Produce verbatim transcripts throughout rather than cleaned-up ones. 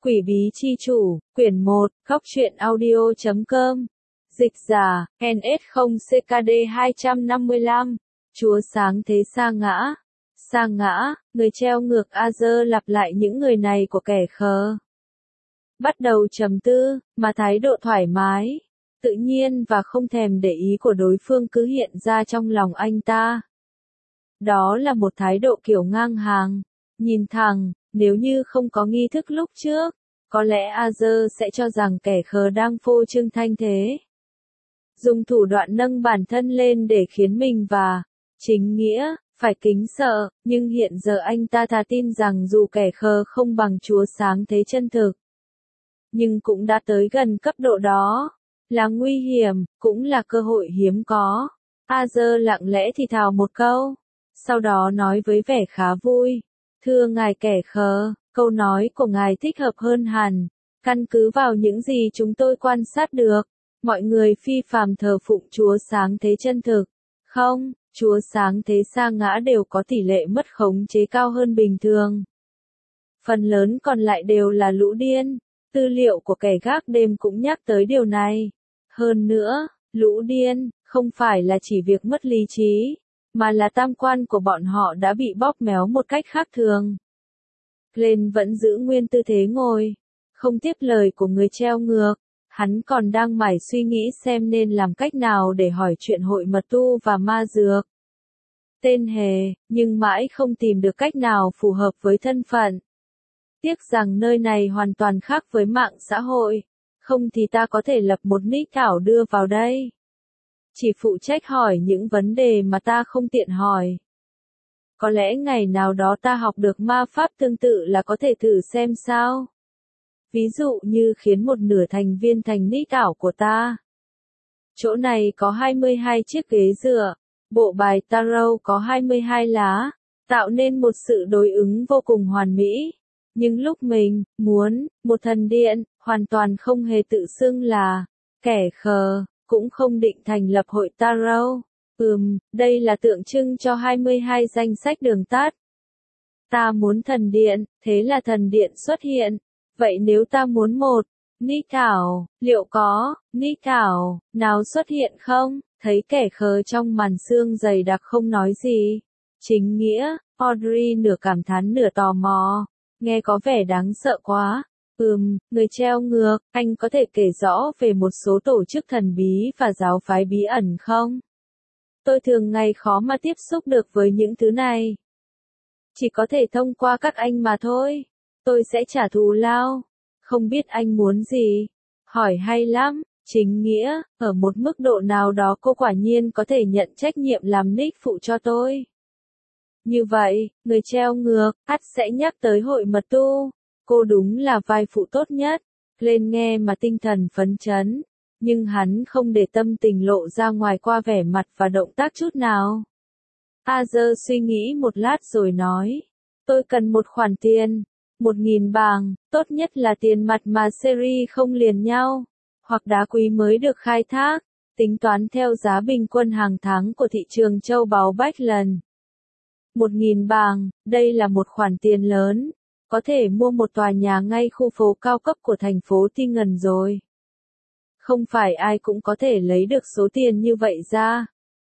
Quỷ bí chi chủ, quyển một, góc truyện audio chấm com. Dịch giả, en ét không C K D hai trăm năm mươi lăm. Chúa sáng thế sa ngã. Sa ngã, người treo ngược Azer lặp lại những người này của kẻ khờ. Bắt đầu trầm tư, mà thái độ thoải mái, tự nhiên và không thèm để ý của đối phương cứ hiện ra trong lòng anh ta. Đó là một thái độ kiểu ngang hàng, nhìn thẳng. Nếu như không có nghi thức lúc trước, có lẽ Azer sẽ cho rằng kẻ khờ đang phô trương thanh thế. Dùng thủ đoạn nâng bản thân lên để khiến mình và chính nghĩa phải kính sợ, nhưng hiện giờ anh ta thà tin rằng dù kẻ khờ không bằng Chúa sáng thế chân thực, nhưng cũng đã tới gần cấp độ đó, là nguy hiểm, cũng là cơ hội hiếm có. Azer lặng lẽ thì thào một câu, sau đó nói với vẻ khá vui. Thưa ngài kẻ khờ, câu nói của ngài thích hợp hơn hẳn. Căn cứ vào những gì chúng tôi quan sát được, mọi người phi phàm thờ phụng Chúa sáng thế chân thực. Không, Chúa sáng thế sa ngã đều có tỷ lệ mất khống chế cao hơn bình thường. Phần lớn còn lại đều là lũ điên. Tư liệu của kẻ gác đêm cũng nhắc tới điều này. Hơn nữa, lũ điên, không phải là chỉ việc mất lý trí, mà là tam quan của bọn họ đã bị bóp méo một cách khác thường. Glenn vẫn giữ nguyên tư thế ngồi, không tiếp lời của người treo ngược, hắn còn đang mải suy nghĩ xem nên làm cách nào để hỏi chuyện hội mật tu và ma dược. Tên hề, nhưng mãi không tìm được cách nào phù hợp với thân phận. Tiếc rằng nơi này hoàn toàn khác với mạng xã hội, không thì ta có thể lập một nick ảo đưa vào đây. Chỉ phụ trách hỏi những vấn đề mà ta không tiện hỏi. Có lẽ ngày nào đó ta học được ma pháp tương tự là có thể thử xem sao. Ví dụ như khiến một nửa thành viên thành nick ảo của ta. Chỗ này có hai mươi hai chiếc ghế dựa, bộ bài tarot có hai mươi hai lá, tạo nên một sự đối ứng vô cùng hoàn mỹ. Nhưng lúc mình muốn một thần điện, hoàn toàn không hề tự xưng là kẻ khờ, cũng không định thành lập hội tarot. Ừm, đây là tượng trưng cho hai mươi hai danh sách đường tắt. Ta muốn thần điện, thế là thần điện xuất hiện. Vậy nếu ta muốn một nick ảo, liệu có nick ảo nào xuất hiện không? Thấy kẻ khờ trong màn sương dày đặc không nói gì. Chính nghĩa, Audrey nửa cảm thán nửa tò mò. Nghe có vẻ đáng sợ quá. Ừm, người treo ngược, anh có thể kể rõ về một số tổ chức thần bí và giáo phái bí ẩn không? Tôi thường ngày khó mà tiếp xúc được với những thứ này. Chỉ có thể thông qua các anh mà thôi. Tôi sẽ trả thù lao. Không biết anh muốn gì? Hỏi hay lắm. Chính nghĩa, ở một mức độ nào đó cô quả nhiên có thể nhận trách nhiệm làm nick phụ cho tôi. Như vậy, người treo ngược, ắt sẽ nhắc tới hội mật tu. Cô đúng là vai phụ tốt nhất. Lên nghe mà tinh thần phấn chấn. Nhưng hắn không để tâm tình lộ ra ngoài qua vẻ mặt và động tác chút nào. Azer suy nghĩ một lát rồi nói. Tôi cần một khoản tiền. Một nghìn bảng, tốt nhất là tiền mặt mà series không liền nhau. Hoặc đá quý mới được khai thác. Tính toán theo giá bình quân hàng tháng của thị trường châu báu Bachland. Một nghìn bảng, đây là một khoản tiền lớn. Có thể mua một tòa nhà ngay khu phố cao cấp của thành phố Tingen rồi. Không phải ai cũng có thể lấy được số tiền như vậy ra.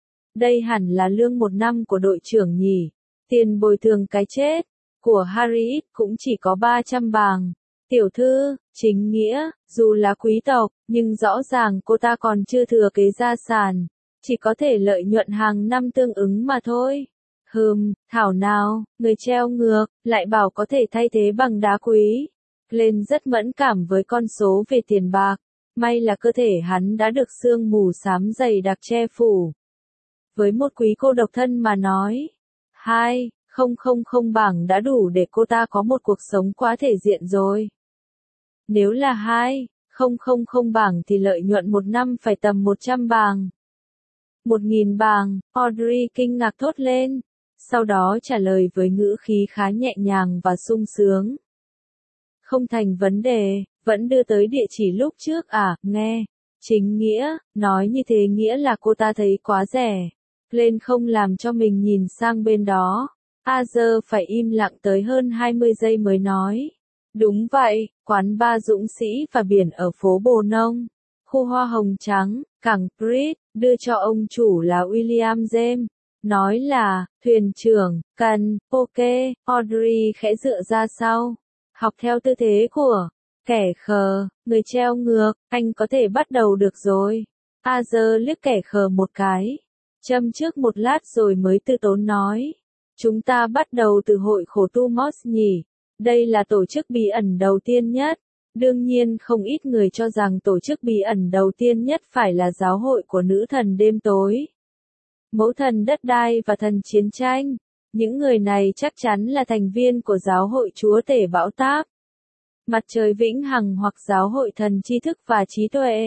Đây hẳn là lương một năm của đội trưởng nhỉ. Tiền bồi thường cái chết của Harriet cũng chỉ có ba trăm bảng. Tiểu thư, chính nghĩa, dù là quý tộc, nhưng rõ ràng cô ta còn chưa thừa kế gia sản. Chỉ có thể lợi nhuận hàng năm tương ứng mà thôi. Hừm, thảo nào, người treo ngược, lại bảo có thể thay thế bằng đá quý. Glenn rất mẫn cảm với con số về tiền bạc. May là cơ thể hắn đã được sương mù xám dày đặc che phủ. Với một quý cô độc thân mà nói, hai, không không không bảng đã đủ để cô ta có một cuộc sống quá thể diện rồi. Nếu là hai, không không không bảng thì lợi nhuận một năm phải tầm một trăm bảng. Một nghìn bảng, Audrey kinh ngạc thốt lên, sau đó trả lời với ngữ khí khá nhẹ nhàng và sung sướng. Không thành vấn đề. Vẫn đưa tới địa chỉ lúc trước à, nghe. Chính nghĩa, nói như thế nghĩa là cô ta thấy quá rẻ. Lên không làm cho mình nhìn sang bên đó. Azer phải im lặng tới hơn hai mươi giây mới nói. Đúng vậy, quán bar Dũng Sĩ và Biển ở phố Bồ Nông, khu hoa hồng trắng, cảng Brit, đưa cho ông chủ là William James. Nói là, thuyền trưởng, cần, ok, Audrey khẽ dựa ra sau. Học theo tư thế của kẻ khờ, người treo ngược, anh có thể bắt đầu được rồi. Arthur liếc kẻ khờ một cái. Châm trước một lát rồi mới từ tốn nói. Chúng ta bắt đầu từ hội khổ tu Moss nhỉ. Đây là tổ chức bí ẩn đầu tiên nhất. Đương nhiên không ít người cho rằng tổ chức bí ẩn đầu tiên nhất phải là giáo hội của nữ thần đêm tối. Mẫu thần đất đai và thần chiến tranh. Những người này chắc chắn là thành viên của giáo hội chúa tể bão táp. Mặt trời vĩnh hằng hoặc giáo hội thần tri thức và trí tuệ.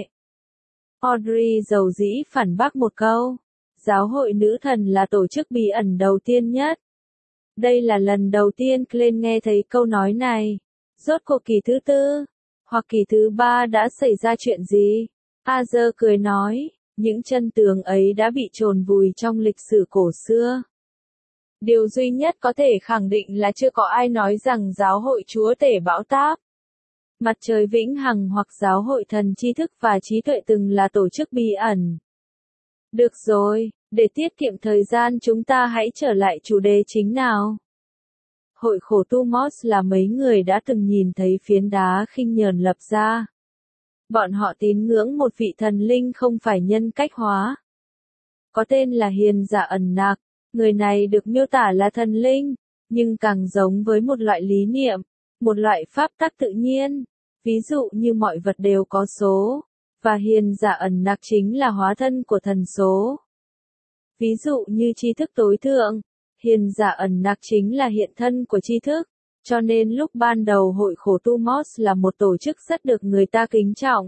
Audrey dầu dĩ phản bác một câu. Giáo hội nữ thần là tổ chức bí ẩn đầu tiên nhất. Đây là lần đầu tiên Glenn nghe thấy câu nói này. Rốt cuộc kỳ thứ tư, hoặc kỳ thứ ba đã xảy ra chuyện gì? Arthur cười nói, những chân tường ấy đã bị chôn vùi trong lịch sử cổ xưa. Điều duy nhất có thể khẳng định là chưa có ai nói rằng giáo hội chúa tể bão táp, mặt trời vĩnh hằng hoặc giáo hội thần tri thức và trí tuệ từng là tổ chức bí ẩn. Được rồi, để tiết kiệm thời gian chúng ta hãy trở lại chủ đề chính nào. Hội khổ tu Moss là mấy người đã từng nhìn thấy phiến đá khinh nhờn lập ra. Bọn họ tín ngưỡng một vị thần linh không phải nhân cách hóa. Có tên là Hiền Giả Ẩn Nạc, người này được miêu tả là thần linh, nhưng càng giống với một loại lý niệm, một loại pháp tắc tự nhiên. Ví dụ như mọi vật đều có số, và Hiền Giả Ẩn Nạc chính là hóa thân của thần số. Ví dụ như tri thức tối thượng, Hiền Giả Ẩn Nạc chính là hiện thân của tri thức, cho nên lúc ban đầu hội khổ tu Moss là một tổ chức rất được người ta kính trọng.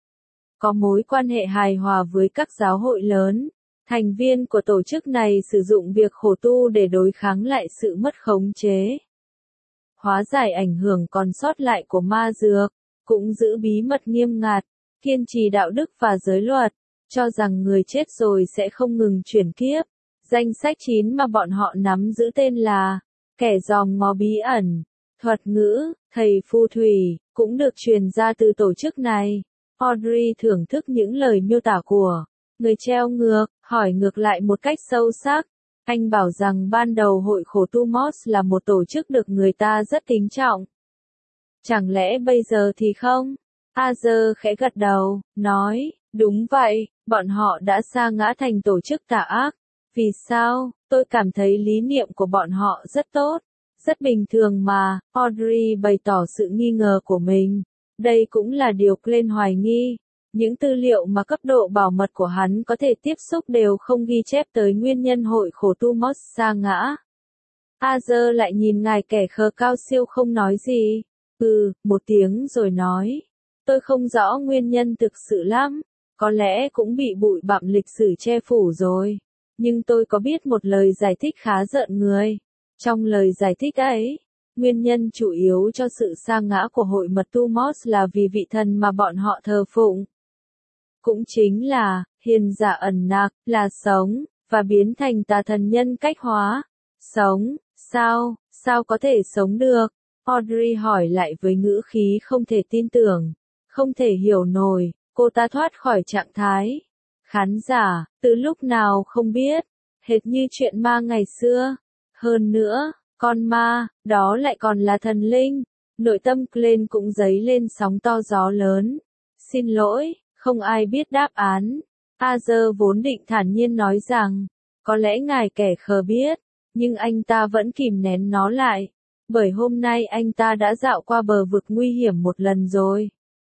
Có mối quan hệ hài hòa với các giáo hội lớn, thành viên của tổ chức này sử dụng việc khổ tu để đối kháng lại sự mất khống chế. Hóa giải ảnh hưởng còn sót lại của ma dược, cũng giữ bí mật nghiêm ngặt, kiên trì đạo đức và giới luật, cho rằng người chết rồi sẽ không ngừng chuyển kiếp. Danh sách chín mà bọn họ nắm giữ tên là kẻ dòm ngó bí ẩn, thuật ngữ, thầy phù thủy, cũng được truyền ra từ tổ chức này. Audrey thưởng thức những lời miêu tả của người treo ngược, hỏi ngược lại một cách sâu sắc. Anh bảo rằng ban đầu hội khổ tu Moss là một tổ chức được người ta rất kính trọng. Chẳng lẽ bây giờ thì không? Arthur khẽ gật đầu, nói, đúng vậy, bọn họ đã sa ngã thành tổ chức tà ác. Vì sao? Tôi cảm thấy lý niệm của bọn họ rất tốt, rất bình thường mà. Audrey bày tỏ sự nghi ngờ của mình. Đây cũng là điều Glenn hoài nghi. Những tư liệu mà cấp độ bảo mật của hắn có thể tiếp xúc đều không ghi chép tới nguyên nhân hội khổ tu Moss sa ngã. Arthur lại nhìn ngài kẻ khờ cao siêu không nói gì. Ừ, một tiếng rồi nói. Tôi không rõ nguyên nhân thực sự lắm. Có lẽ cũng bị bụi bặm lịch sử che phủ rồi. Nhưng tôi có biết một lời giải thích khá rợn người. Trong lời giải thích ấy, nguyên nhân chủ yếu cho sự sa ngã của hội mật tu Moss là vì vị thần mà bọn họ thờ phụng. Cũng chính là, Hiền Giả Ẩn Nạc, là sống, và biến thành tà thần nhân cách hóa. Sống, sao, sao có thể sống được? Audrey hỏi lại với ngữ khí không thể tin tưởng, không thể hiểu nổi, cô ta thoát khỏi trạng thái. Khán giả, từ lúc nào không biết, hệt như chuyện ma ngày xưa. Hơn nữa, con ma, đó lại còn là thần linh. Nội tâm Glenn cũng dấy lên sóng to gió lớn. Xin lỗi, không ai biết đáp án. Arthur vốn định thản nhiên nói rằng, có lẽ ngài kẻ khờ biết, nhưng anh ta vẫn kìm nén nó lại, bởi hôm nay anh ta đã dạo qua bờ vực nguy hiểm một lần rồi.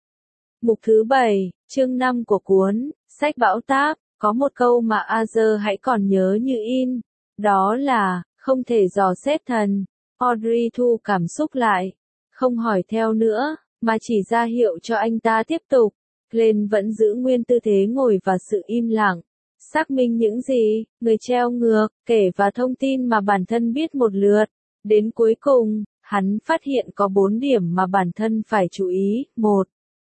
Mục thứ bảy, chương năm của cuốn sách Bão Táp, có một câu mà Arthur hãy còn nhớ như in, đó là, không thể dò xét thần. Audrey thu cảm xúc lại, không hỏi theo nữa, mà chỉ ra hiệu cho anh ta tiếp tục. Glenn vẫn giữ nguyên tư thế ngồi và sự im lặng, xác minh những gì người treo ngược kể và thông tin mà bản thân biết một lượt. Đến cuối cùng, hắn phát hiện có bốn điểm mà bản thân phải chú ý. Một,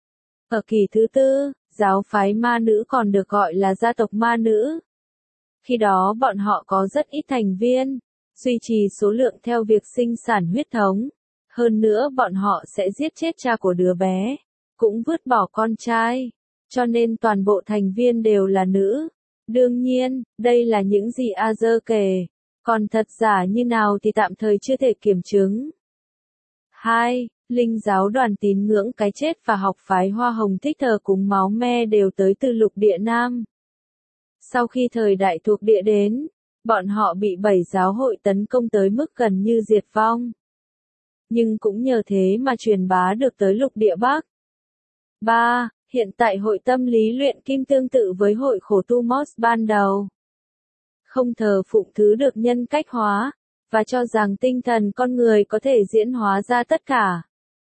ở kỳ thứ tư, giáo phái ma nữ còn được gọi là gia tộc ma nữ. Khi đó bọn họ có rất ít thành viên, duy trì số lượng theo việc sinh sản huyết thống. Hơn nữa bọn họ sẽ giết chết cha của đứa bé, cũng vứt bỏ con trai, cho nên toàn bộ thành viên đều là nữ. Đương nhiên, đây là những gì Azure kể, còn thật giả như nào thì tạm thời chưa thể kiểm chứng. hai. Linh giáo đoàn tín ngưỡng cái chết và học phái Hoa Hồng thích thờ cúng máu me đều tới từ lục địa Nam. Sau khi thời đại thuộc địa đến, bọn họ bị bảy giáo hội tấn công tới mức gần như diệt vong. Nhưng cũng nhờ thế mà truyền bá được tới lục địa Bắc. ba. Hiện tại hội tâm lý luyện kim tương tự với hội khổ tu Moss ban đầu. Không thờ phụng thứ được nhân cách hóa, và cho rằng tinh thần con người có thể diễn hóa ra tất cả.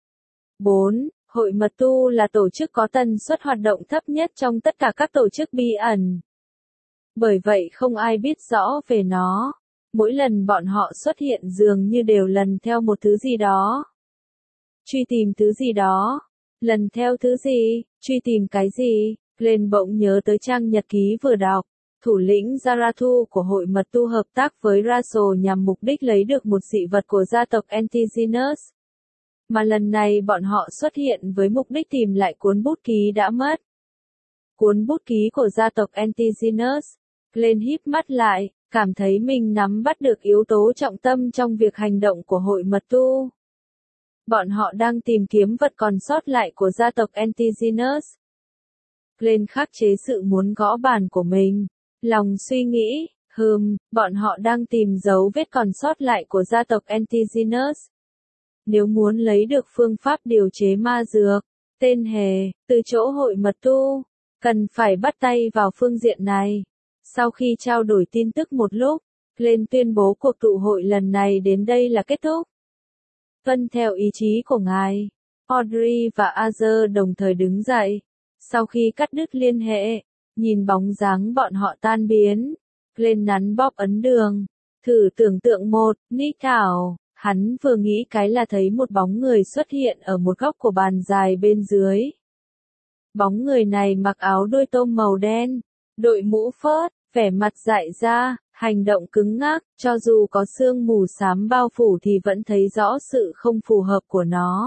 bốn. Hội mật tu là tổ chức có tần suất hoạt động thấp nhất trong tất cả các tổ chức bí ẩn. Bởi vậy không ai biết rõ về nó. Mỗi lần bọn họ xuất hiện dường như đều lần theo một thứ gì đó. Truy tìm thứ gì đó. Lần theo thứ gì, truy tìm cái gì, Glenn bỗng nhớ tới trang nhật ký vừa đọc. Thủ lĩnh Zarathu của hội mật tu hợp tác với Russell nhằm mục đích lấy được một dị vật của gia tộc Antigenus. Mà lần này bọn họ xuất hiện với mục đích tìm lại cuốn bút ký đã mất. Cuốn bút ký của gia tộc Antigenus. Glenn híp mắt lại, cảm thấy mình nắm bắt được yếu tố trọng tâm trong việc hành động của hội mật tu. Bọn họ đang tìm kiếm vật còn sót lại của gia tộc Antigenus. Glenn khắc chế sự muốn gõ bàn của mình. Lòng suy nghĩ, hừm, bọn họ đang tìm dấu vết còn sót lại của gia tộc Antigenus. Nếu muốn lấy được phương pháp điều chế ma dược, tên hề, từ chỗ hội mật tu, cần phải bắt tay vào phương diện này. Sau khi trao đổi tin tức một lúc, Glenn tuyên bố cuộc tụ hội lần này đến đây là kết thúc. Tuân theo ý chí của ngài, Audrey và Azure đồng thời đứng dậy. Sau khi cắt đứt liên hệ, nhìn bóng dáng bọn họ tan biến, Glenn nắn bóp ấn đường. Thử tưởng tượng một, Nick Thảo, hắn vừa nghĩ cái là thấy một bóng người xuất hiện ở một góc của bàn dài bên dưới. Bóng người này mặc áo đôi tôm màu đen, đội mũ phớt, vẻ mặt dại ra, hành động cứng ngắc, cho dù có sương mù xám bao phủ thì vẫn thấy rõ sự không phù hợp của nó.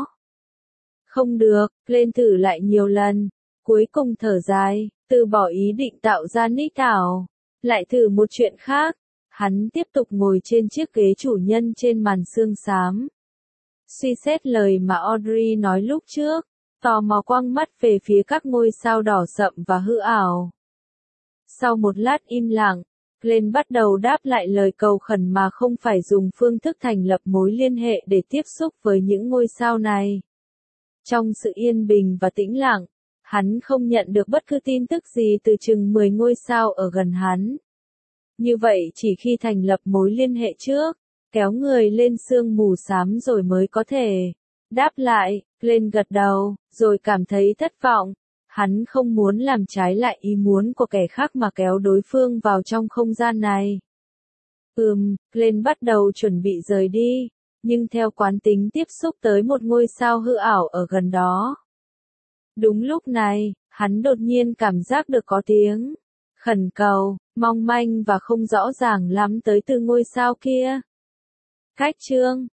Không được, lên thử lại nhiều lần, cuối cùng thở dài, từ bỏ ý định tạo ra Nick Thảo, lại thử một chuyện khác. Hắn tiếp tục ngồi trên chiếc ghế chủ nhân trên màn sương xám. Suy xét lời mà Audrey nói lúc trước, tò mò quăng mắt về phía các ngôi sao đỏ sậm và hư ảo. Sau một lát im lặng, Glenn bắt đầu đáp lại lời cầu khẩn mà không phải dùng phương thức thành lập mối liên hệ để tiếp xúc với những ngôi sao này. Trong sự yên bình và tĩnh lặng, hắn không nhận được bất cứ tin tức gì từ chừng mười ngôi sao ở gần hắn. Như vậy chỉ khi thành lập mối liên hệ trước, kéo người lên sương mù xám rồi mới có thể. Đáp lại, Glenn gật đầu, rồi cảm thấy thất vọng. Hắn không muốn làm trái lại ý muốn của kẻ khác mà kéo đối phương vào trong không gian này. Ừm, Glenn bắt đầu chuẩn bị rời đi, nhưng theo quán tính tiếp xúc tới một ngôi sao hư ảo ở gần đó. Đúng lúc này, hắn đột nhiên cảm giác được có tiếng khẩn cầu, mong manh và không rõ ràng lắm tới từ ngôi sao kia. Cách chương